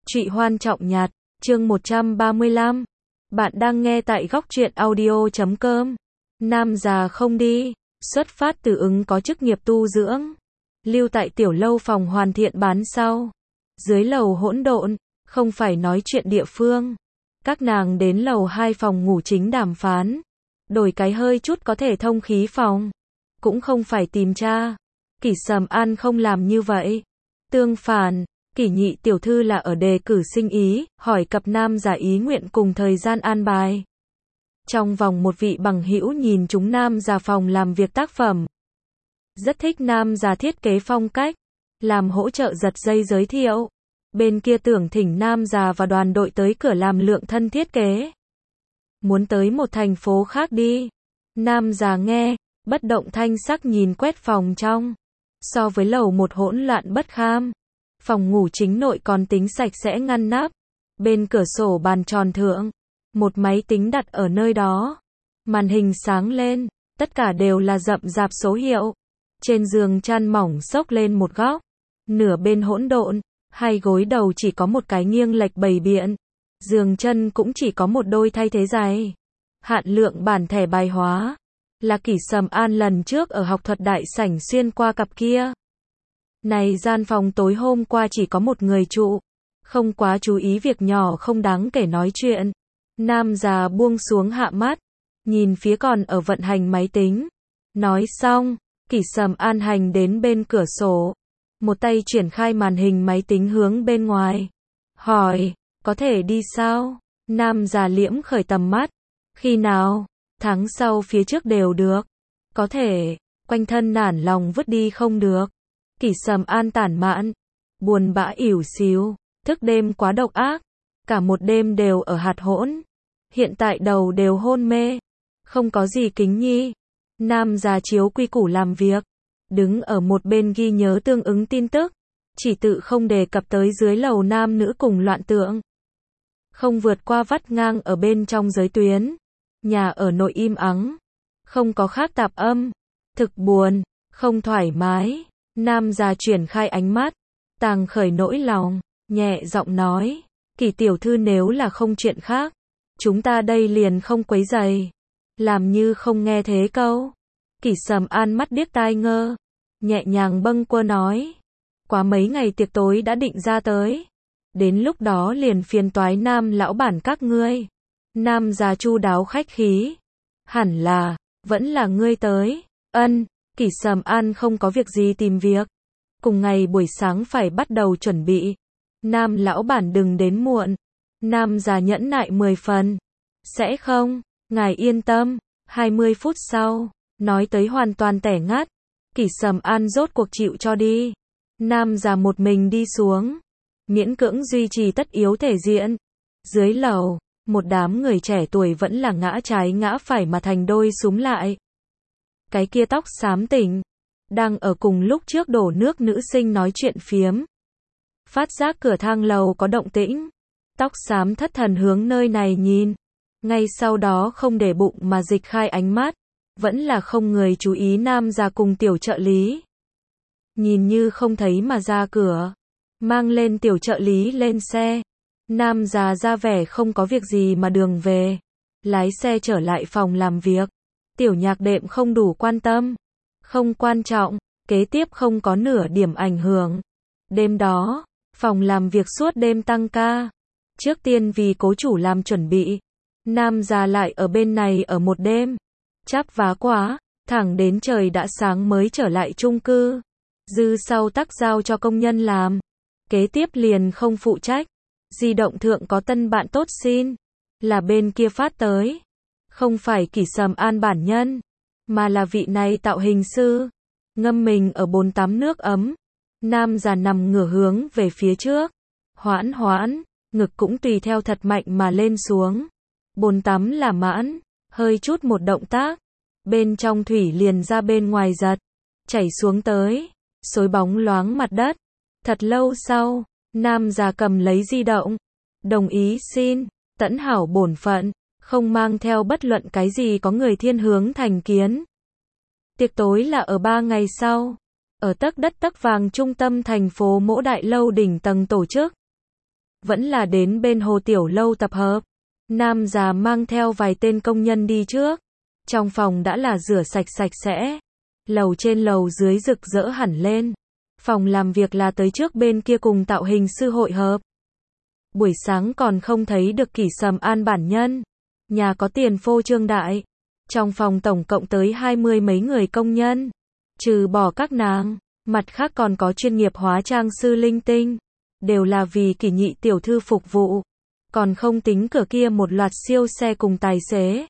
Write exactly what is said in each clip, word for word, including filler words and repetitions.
Trụy Hoan Trọng Nhạt, chương một trăm ba mươi lăm. Bạn đang nghe tại góc truyện audio chấm com. Nam già không đi, xuất phát từ ứng có chức nghiệp tu dưỡng. Lưu tại tiểu lâu phòng hoàn thiện bán sau. Dưới lầu hỗn độn, không phải nói chuyện địa phương. Các nàng đến lầu hai phòng ngủ chính đàm phán. Đổi cái hơi chút có thể thông khí phòng. Cũng không phải tìm cha. Kỷ Sầm An không làm như vậy. Tương phản, Kỷ nhị tiểu thư là ở đề cử sinh ý, hỏi cặp nam giả ý nguyện cùng thời gian an bài. Trong vòng một vị bằng hữu nhìn chúng nam giả phòng làm việc tác phẩm. Rất thích nam giả thiết kế phong cách, làm hỗ trợ giật dây giới thiệu. Bên kia tưởng thỉnh nam giả và đoàn đội tới cửa làm lượng thân thiết kế. Muốn tới một thành phố khác đi. Nam giả nghe, bất động thanh sắc nhìn quét phòng trong. So với lầu một hỗn loạn bất kham. Phòng ngủ chính nội còn tính sạch sẽ ngăn nắp. Bên cửa sổ bàn tròn thượng. Một máy tính đặt ở nơi đó. Màn hình sáng lên. Tất cả đều là rậm rạp số hiệu. Trên giường chăn mỏng xốc lên một góc. Nửa bên hỗn độn. Hai gối đầu chỉ có một cái nghiêng lệch bày biện. Giường chân cũng chỉ có một đôi thay thế giày. Hạn lượng bản thẻ bài hóa. Là Kỷ Sầm An lần trước ở học thuật đại sảnh xuyên qua cặp kia. Này gian phòng tối hôm qua chỉ có một người trụ. Không quá chú ý việc nhỏ không đáng kể nói chuyện. Nam già buông xuống hạ mắt. Nhìn phía còn ở vận hành máy tính. Nói xong, Kỷ Sầm An hành đến bên cửa sổ. Một tay triển khai màn hình máy tính hướng bên ngoài. Hỏi, có thể đi sao? Nam già liễm khởi tầm mắt. Khi nào? Tháng sau phía trước đều được. Có thể, quanh thân nản lòng vứt đi không được. Kỷ Sầm An tản mạn. Buồn bã ỉu xìu. Thức đêm quá độc ác. Cả một đêm đều ở hạt hỗn. Hiện tại đầu đều hôn mê. Không có gì kính nhi. Nam già chiếu quy củ làm việc. Đứng ở một bên ghi nhớ tương ứng tin tức. Chỉ tự không đề cập tới dưới lầu nam nữ cùng loạn tượng. Không vượt qua vắt ngang ở bên trong giới tuyến. Nhà ở nội im ắng. Không có khác tạp âm. Thực buồn. Không thoải mái. Nam già chuyển khai ánh mắt. Tàng khởi nỗi lòng. Nhẹ giọng nói. Kỷ tiểu thư nếu là không chuyện khác. Chúng ta đây liền không quấy rầy. Làm như không nghe thế câu. Kỷ Sầm An mắt điếc tai ngơ. Nhẹ nhàng bâng quơ nói. Quá mấy ngày tiệc tối đã định ra tới. Đến lúc đó liền phiền toái nam lão bản các ngươi. Nam già chu đáo khách khí. Hẳn là, vẫn là ngươi tới. Ân, Kỷ Sầm An không có việc gì tìm việc. Cùng ngày buổi sáng phải bắt đầu chuẩn bị. Nam lão bản đừng đến muộn. Nam già nhẫn nại mười phần. Sẽ không, ngài yên tâm. hai mươi phút sau, nói tới hoàn toàn tẻ ngắt. Kỷ Sầm An rốt cuộc chịu cho đi. Nam già một mình đi xuống. Miễn cưỡng duy trì tất yếu thể diện. Dưới lầu. Một đám người trẻ tuổi vẫn là ngã trái ngã phải mà thành đôi súm lại. Cái kia tóc xám tỉnh. Đang ở cùng lúc trước đổ nước nữ sinh nói chuyện phiếm. Phát giác cửa thang lầu có động tĩnh. Tóc xám thất thần hướng nơi này nhìn. Ngay sau đó không để bụng mà dịch khai ánh mắt. Vẫn là không người chú ý nam già cùng tiểu trợ lý. Nhìn như không thấy mà ra cửa. Mang lên tiểu trợ lý lên xe. Nam già ra vẻ không có việc gì mà đường về. Lái xe trở lại phòng làm việc. Tiểu nhạc đệm không đủ quan tâm. Không quan trọng. Kế tiếp không có nửa điểm ảnh hưởng. Đêm đó, phòng làm việc suốt đêm tăng ca. Trước tiên vì cố chủ làm chuẩn bị. Nam già lại ở bên này ở một đêm. Chắp vá quá. Thẳng đến trời đã sáng mới trở lại chung cư. Dư sau tắc giao cho công nhân làm. Kế tiếp liền không phụ trách. Di động thượng có tân bạn tốt xin. Là bên kia phát tới. Không phải Kỷ Sầm An bản nhân. Mà là vị này tạo hình sư. Ngâm mình ở bồn tắm nước ấm. Nam già nằm ngửa hướng về phía trước. Hoãn hoãn. Ngực cũng tùy theo thật mạnh mà lên xuống. Bồn tắm là mãn. Hơi chút một động tác. Bên trong thủy liền ra bên ngoài giật. Chảy xuống tới. Xối bóng loáng mặt đất. Thật lâu sau. Nam già cầm lấy di động. Đồng ý xin. Tẫn hảo bổn phận. Không mang theo bất luận cái gì có người thiên hướng thành kiến. Tiệc tối là ở ba ngày sau. Ở tấc đất tấc vàng trung tâm thành phố Mỗ Đại Lâu đỉnh tầng tổ chức. vẫn là đến bên hồ tiểu lâu tập hợp. Nam già mang theo vài tên công nhân đi trước. Trong phòng đã là rửa sạch sạch sẽ. Lầu trên lầu dưới rực rỡ hẳn lên. Phòng làm việc là tới trước bên kia cùng tạo hình sư hội hợp. Buổi sáng còn không thấy được Kỷ Sầm An bản nhân. Nhà có tiền phô trương đại. Trong phòng tổng cộng tới hai mươi mấy người công nhân. Trừ bỏ các nàng, mặt khác còn có chuyên nghiệp hóa trang sư linh tinh. Đều là vì Kỷ nhị tiểu thư phục vụ. Còn không tính cửa kia một loạt siêu xe cùng tài xế.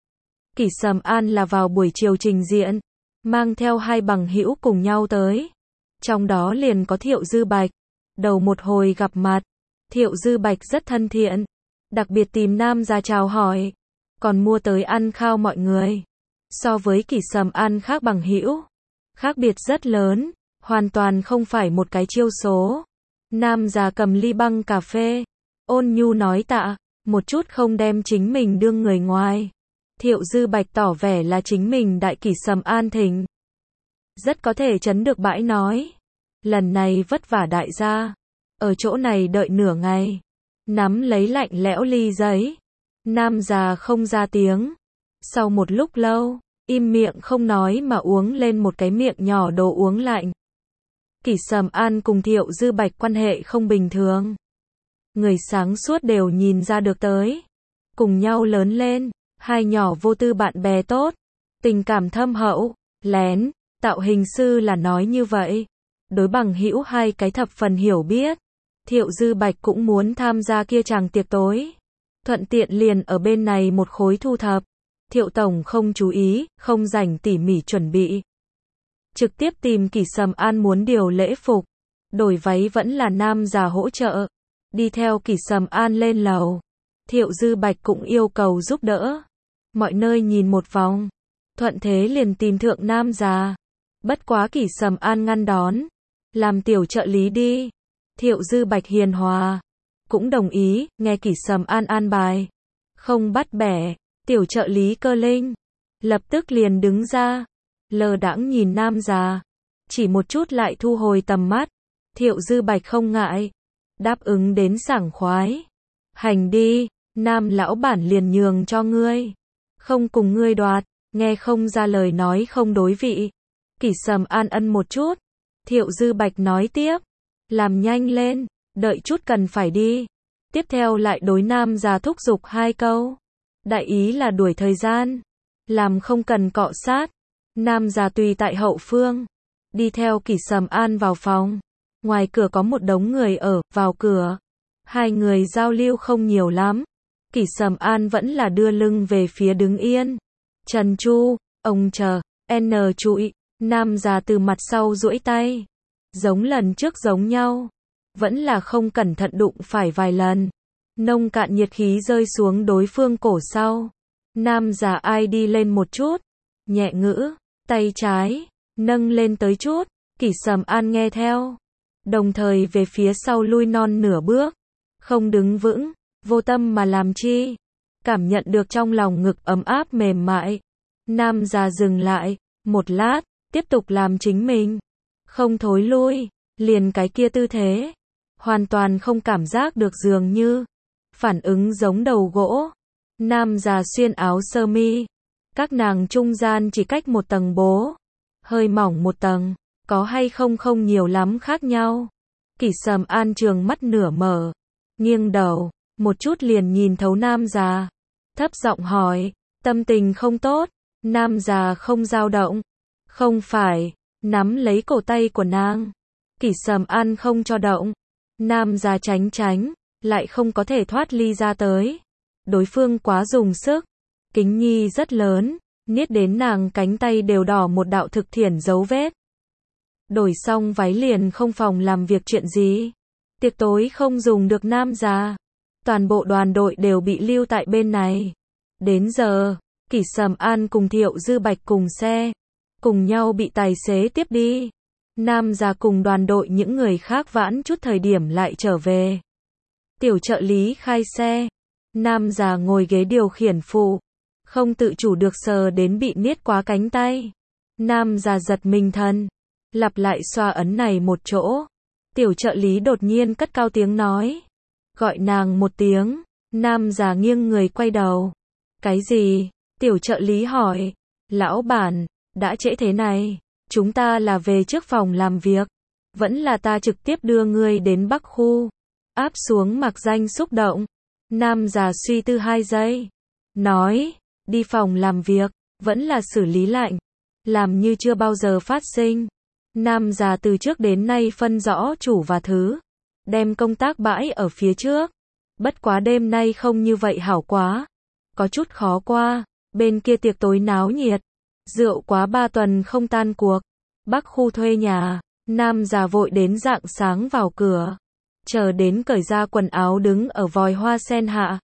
Kỷ Sầm An là vào buổi chiều trình diện. Mang theo hai bằng hữu cùng nhau tới. Trong đó liền có Thiệu Dư Bạch. Đầu một hồi gặp mặt. Thiệu Dư Bạch rất thân thiện. Đặc biệt tìm Nam ra chào hỏi. Còn mua tới ăn khao mọi người. So với Kỷ Sầm An khác bằng hữu. Khác biệt rất lớn. Hoàn toàn không phải một cái chiêu số. Nam già cầm ly băng cà phê. Ôn nhu nói tạ. Một chút không đem chính mình đương người ngoài. Thiệu Dư Bạch tỏ vẻ là chính mình đại Kỷ Sầm An thỉnh. Rất có thể chấn được bãi nói. Lần này vất vả đại gia. Ở chỗ này đợi nửa ngày. Nắm lấy lạnh lẽo ly giấy. Nam già không ra tiếng. Sau một lúc lâu, im miệng không nói mà uống lên một cái miệng nhỏ đồ uống lạnh. Kỷ Sầm An cùng Thiệu Dư Bạch quan hệ không bình thường. Người sáng suốt đều nhìn ra được tới. Cùng nhau lớn lên, hai nhỏ vô tư bạn bè tốt. Tình cảm thâm hậu, lén, tạo hình sư là nói như vậy. Đối bằng hữu hai cái thập phần hiểu biết. Thiệu Dư Bạch cũng muốn tham gia kia chàng tiệc tối. Thuận tiện liền ở bên này một khối thu thập. Thiệu Tổng không chú ý, không rảnh tỉ mỉ chuẩn bị. Trực tiếp tìm Kỷ Sầm An muốn điều lễ phục. Đổi váy vẫn là Nam già hỗ trợ. Đi theo Kỷ Sầm An lên lầu. Thiệu Dư Bạch cũng yêu cầu giúp đỡ. Mọi nơi nhìn một vòng. Thuận thế liền tìm thượng Nam già. Bất quá Kỷ Sầm An ngăn đón. Làm tiểu trợ lý đi. Thiệu Dư Bạch hiền hòa. Cũng đồng ý, nghe Kỷ Sầm An an bài. Không bắt bẻ. Tiểu trợ lý Cơ Linh. Lập tức liền đứng ra. Lờ đãng nhìn Nam già. Chỉ một chút lại thu hồi tầm mắt. Thiệu Dư Bạch không ngại. Đáp ứng đến sảng khoái. Hành đi. Nam lão bản liền nhường cho ngươi. Không cùng ngươi đoạt. Nghe không ra lời nói không đối vị. Kỷ Sầm An ân một chút. Thiệu Dư Bạch nói tiếp. Làm nhanh lên. Đợi chút cần phải đi. Tiếp theo lại đối Nam già thúc giục hai câu. Đại ý là đuổi thời gian. Làm không cần cọ sát. Nam già tùy tại hậu phương. Đi theo Kỷ Sầm An vào phòng. Ngoài cửa có một đống người ở, vào cửa. Hai người giao lưu không nhiều lắm. Kỷ Sầm An vẫn là đưa lưng về phía đứng yên. Trần Chu, ông chờ, N trụi. Nam già từ mặt sau duỗi tay. Giống lần trước giống nhau. Vẫn là không cẩn thận đụng phải vài lần. Nông cạn nhiệt khí rơi xuống đối phương cổ sau. Nam già ai đi lên một chút. Nhẹ ngữ, tay trái, nâng lên tới chút. Kỷ Sầm An nghe theo. Đồng thời về phía sau lui non nửa bước. Không đứng vững, vô tâm mà làm chi. Cảm nhận được trong lòng ngực ấm áp mềm mại. Nam già dừng lại, một lát, tiếp tục làm chính mình. Không thối lui, liền cái kia tư thế. Hoàn toàn không cảm giác được dường như. Phản ứng giống đầu gỗ. Nam già xuyên áo sơ mi. Các nàng trung gian chỉ cách một tầng bố. Hơi mỏng một tầng. Có hay không không nhiều lắm khác nhau. Kỷ Sầm An trường mắt nửa mở. Nghiêng đầu. Một chút liền nhìn thấu Nam già. Thấp giọng hỏi. Tâm tình không tốt. Nam già không dao động. Không phải. Nắm lấy cổ tay của nàng. Kỷ Sầm An không cho động. Nam già tránh tránh. Lại không có thể thoát ly ra tới. Đối phương quá dùng sức. Kính nhi rất lớn. Niết đến nàng cánh tay đều đỏ một đạo thực thiển dấu vết. Đổi xong váy liền không phòng làm việc chuyện gì. Tiệc tối không dùng được Nam già. Toàn bộ đoàn đội đều bị lưu tại bên này. Đến giờ, Kỷ Sầm An cùng Thiệu Dư Bạch cùng xe. Cùng nhau bị tài xế tiếp đi. Nam già cùng đoàn đội những người khác vãn chút thời điểm lại trở về. Tiểu trợ lý khai xe. Nam già ngồi ghế điều khiển phụ. Không tự chủ được sờ đến bị niết quá cánh tay. Nam già giật mình thân. Lặp lại xoa ấn này một chỗ. Tiểu trợ lý đột nhiên cất cao tiếng nói. gọi nàng một tiếng. Nam già nghiêng người quay đầu. Cái gì? Tiểu trợ lý hỏi. Lão bản, đã trễ thế này, chúng ta là về trước phòng làm việc, vẫn là ta trực tiếp đưa ngươi đến Bắc khu. Áp xuống mặc danh xúc động. Nam già suy tư hai giây. Nói, đi phòng làm việc, vẫn là xử lý lạnh. Làm như chưa bao giờ phát sinh. Nam già từ trước đến nay phân rõ chủ và thứ. Đem công tác bãi ở phía trước. Bất quá đêm nay không như vậy hảo quá. Có chút khó qua. Bên kia tiệc tối náo nhiệt. Rượu quá ba tuần không tan cuộc. Bắc khu thuê nhà. Nam già vội đến rạng sáng vào cửa. Chờ đến cởi ra quần áo đứng ở vòi hoa sen hạ.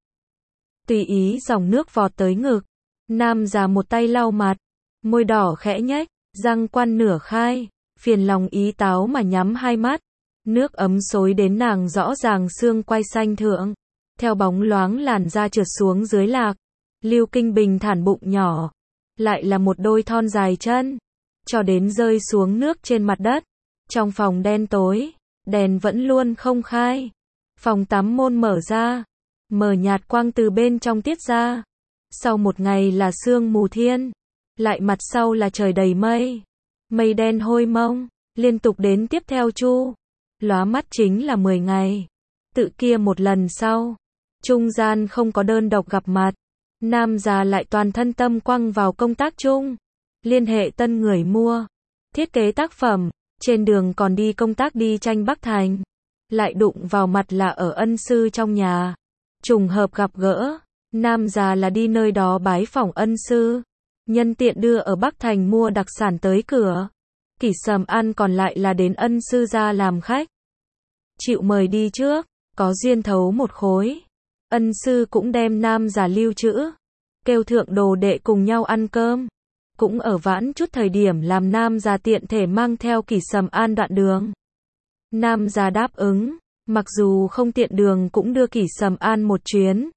Tùy ý dòng nước vọt tới ngực. Nam già một tay lau mặt. Môi đỏ khẽ nhếch. Răng quan nửa khai. Phiền lòng ý táo mà nhắm hai mắt. Nước ấm xối đến nàng rõ ràng xương quai xanh thượng. Theo bóng loáng làn da trượt xuống dưới lạc. Lưu Kinh bình thản bụng nhỏ. Lại là một đôi thon dài chân. Cho đến rơi xuống nước trên mặt đất. Trong phòng đen tối. Đèn vẫn luôn không khai. Phòng tắm môn mở ra. Mờ nhạt quang từ bên trong tiết ra. Sau một ngày là sương mù thiên. Lại mặt sau là trời đầy mây. Mây đen hôi mông. Liên tục đến tiếp theo chu. Lóa mắt chính là mười ngày. Tự kia một lần sau. Trung gian không có đơn độc gặp mặt. Nam già lại toàn thân tâm quăng vào công tác chung. Liên hệ tân người mua. Thiết kế tác phẩm. Trên đường còn đi công tác đi tranh Bắc Thành. Lại đụng vào mặt là ở ân sư trong nhà. Trùng hợp gặp gỡ. Nam già là đi nơi đó bái phỏng ân sư. Nhân tiện đưa ở Bắc Thành mua đặc sản tới cửa. Kỷ Sầm An còn lại là đến ân sư ra làm khách. Chịu mời đi trước. Có duyên thấu một khối. Ân sư cũng đem nam già lưu trữ. Kêu thượng đồ đệ cùng nhau ăn cơm. Cũng ở vãn chút thời điểm làm nam già tiện thể mang theo Kỷ Sầm An đoạn đường. Nam già đáp ứng. Mặc dù không tiện đường cũng đưa Kỷ Sầm An một chuyến.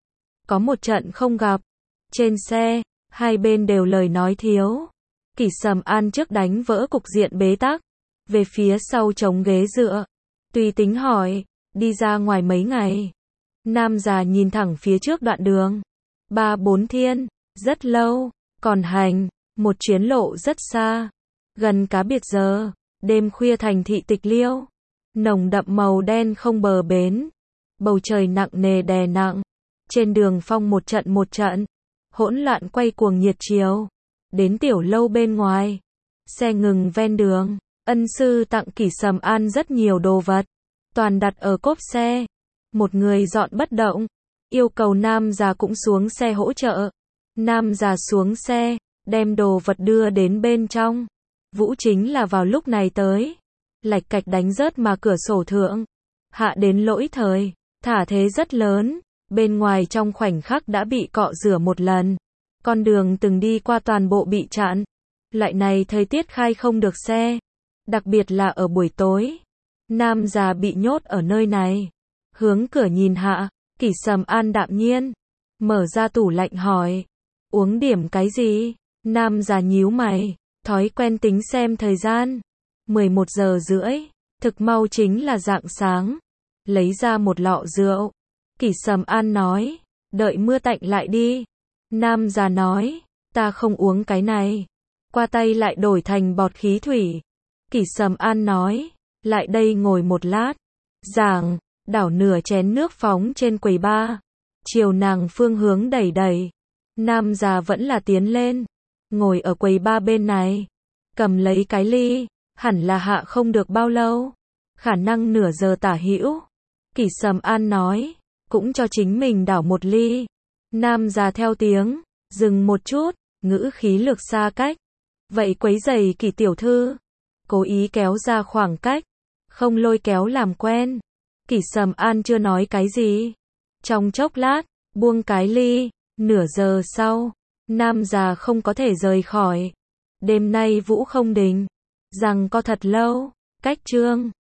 Có một trận không gặp. Trên xe, hai bên đều lời nói thiếu. Kỷ Sầm An trước đánh vỡ cục diện bế tắc. Về phía sau chống ghế dựa. Tùy tính hỏi. Đi ra ngoài mấy ngày. Nam già nhìn thẳng phía trước đoạn đường. Ba bốn thiên. Rất lâu. Còn hành. Một chuyến lộ rất xa. Gần cá biệt giờ. Đêm khuya thành thị tịch liêu. Nồng đậm màu đen không bờ bến. Bầu trời nặng nề đè nặng. Trên đường phong một trận một trận. Hỗn loạn quay cuồng nhiệt chiều. Đến tiểu lâu bên ngoài. Xe ngừng ven đường. Ân sư tặng Kỷ Sầm An rất nhiều đồ vật. Toàn đặt ở cốp xe. Một người dọn bất động. Yêu cầu nam già cũng xuống xe hỗ trợ. Nam già xuống xe. Đem đồ vật đưa đến bên trong. Vũ chính là vào lúc này tới. Lạch cạch đánh rớt mà cửa sổ thượng. Hạ đến lỗi thời. Thả thế rất lớn. Bên ngoài trong khoảnh khắc đã bị cọ rửa một lần. Con đường từng đi qua toàn bộ bị chặn. Lại này thời tiết khai không được xe. Đặc biệt là ở buổi tối. Nam già bị nhốt ở nơi này. Hướng cửa nhìn hạ. Kỷ Sầm An đạm nhiên. Mở ra tủ lạnh hỏi. Uống điểm cái gì? Nam già nhíu mày. Thói quen tính xem thời gian. mười một giờ rưỡi. Thực mau chính là rạng sáng. Lấy ra một lọ rượu. Kỷ Sầm An nói. Đợi mưa tạnh lại đi. Nam già nói. Ta không uống cái này. Qua tay lại đổi thành bọt khí thủy. Kỷ Sầm An nói. Lại đây ngồi một lát. Giảng. Đảo nửa chén nước phóng trên quầy bar. Chiều nàng phương hướng đẩy đẩy. Nam già vẫn là tiến lên. Ngồi ở quầy bar bên này. Cầm lấy cái ly. Hẳn là hạ không được bao lâu. Khả năng nửa giờ tả hữu. Kỷ Sầm An nói. Cũng cho chính mình đảo một ly. Nam già theo tiếng. Dừng một chút. Ngữ khí lược xa cách. Vậy quấy giày Kỷ tiểu thư. Cố ý kéo ra khoảng cách. Không lôi kéo làm quen. Kỷ Sầm An chưa nói cái gì. Trong chốc lát. Buông cái ly. Nửa giờ sau. Nam già không có thể rời khỏi. Đêm nay Vũ không đình. Rằng có thật lâu. Cách chương.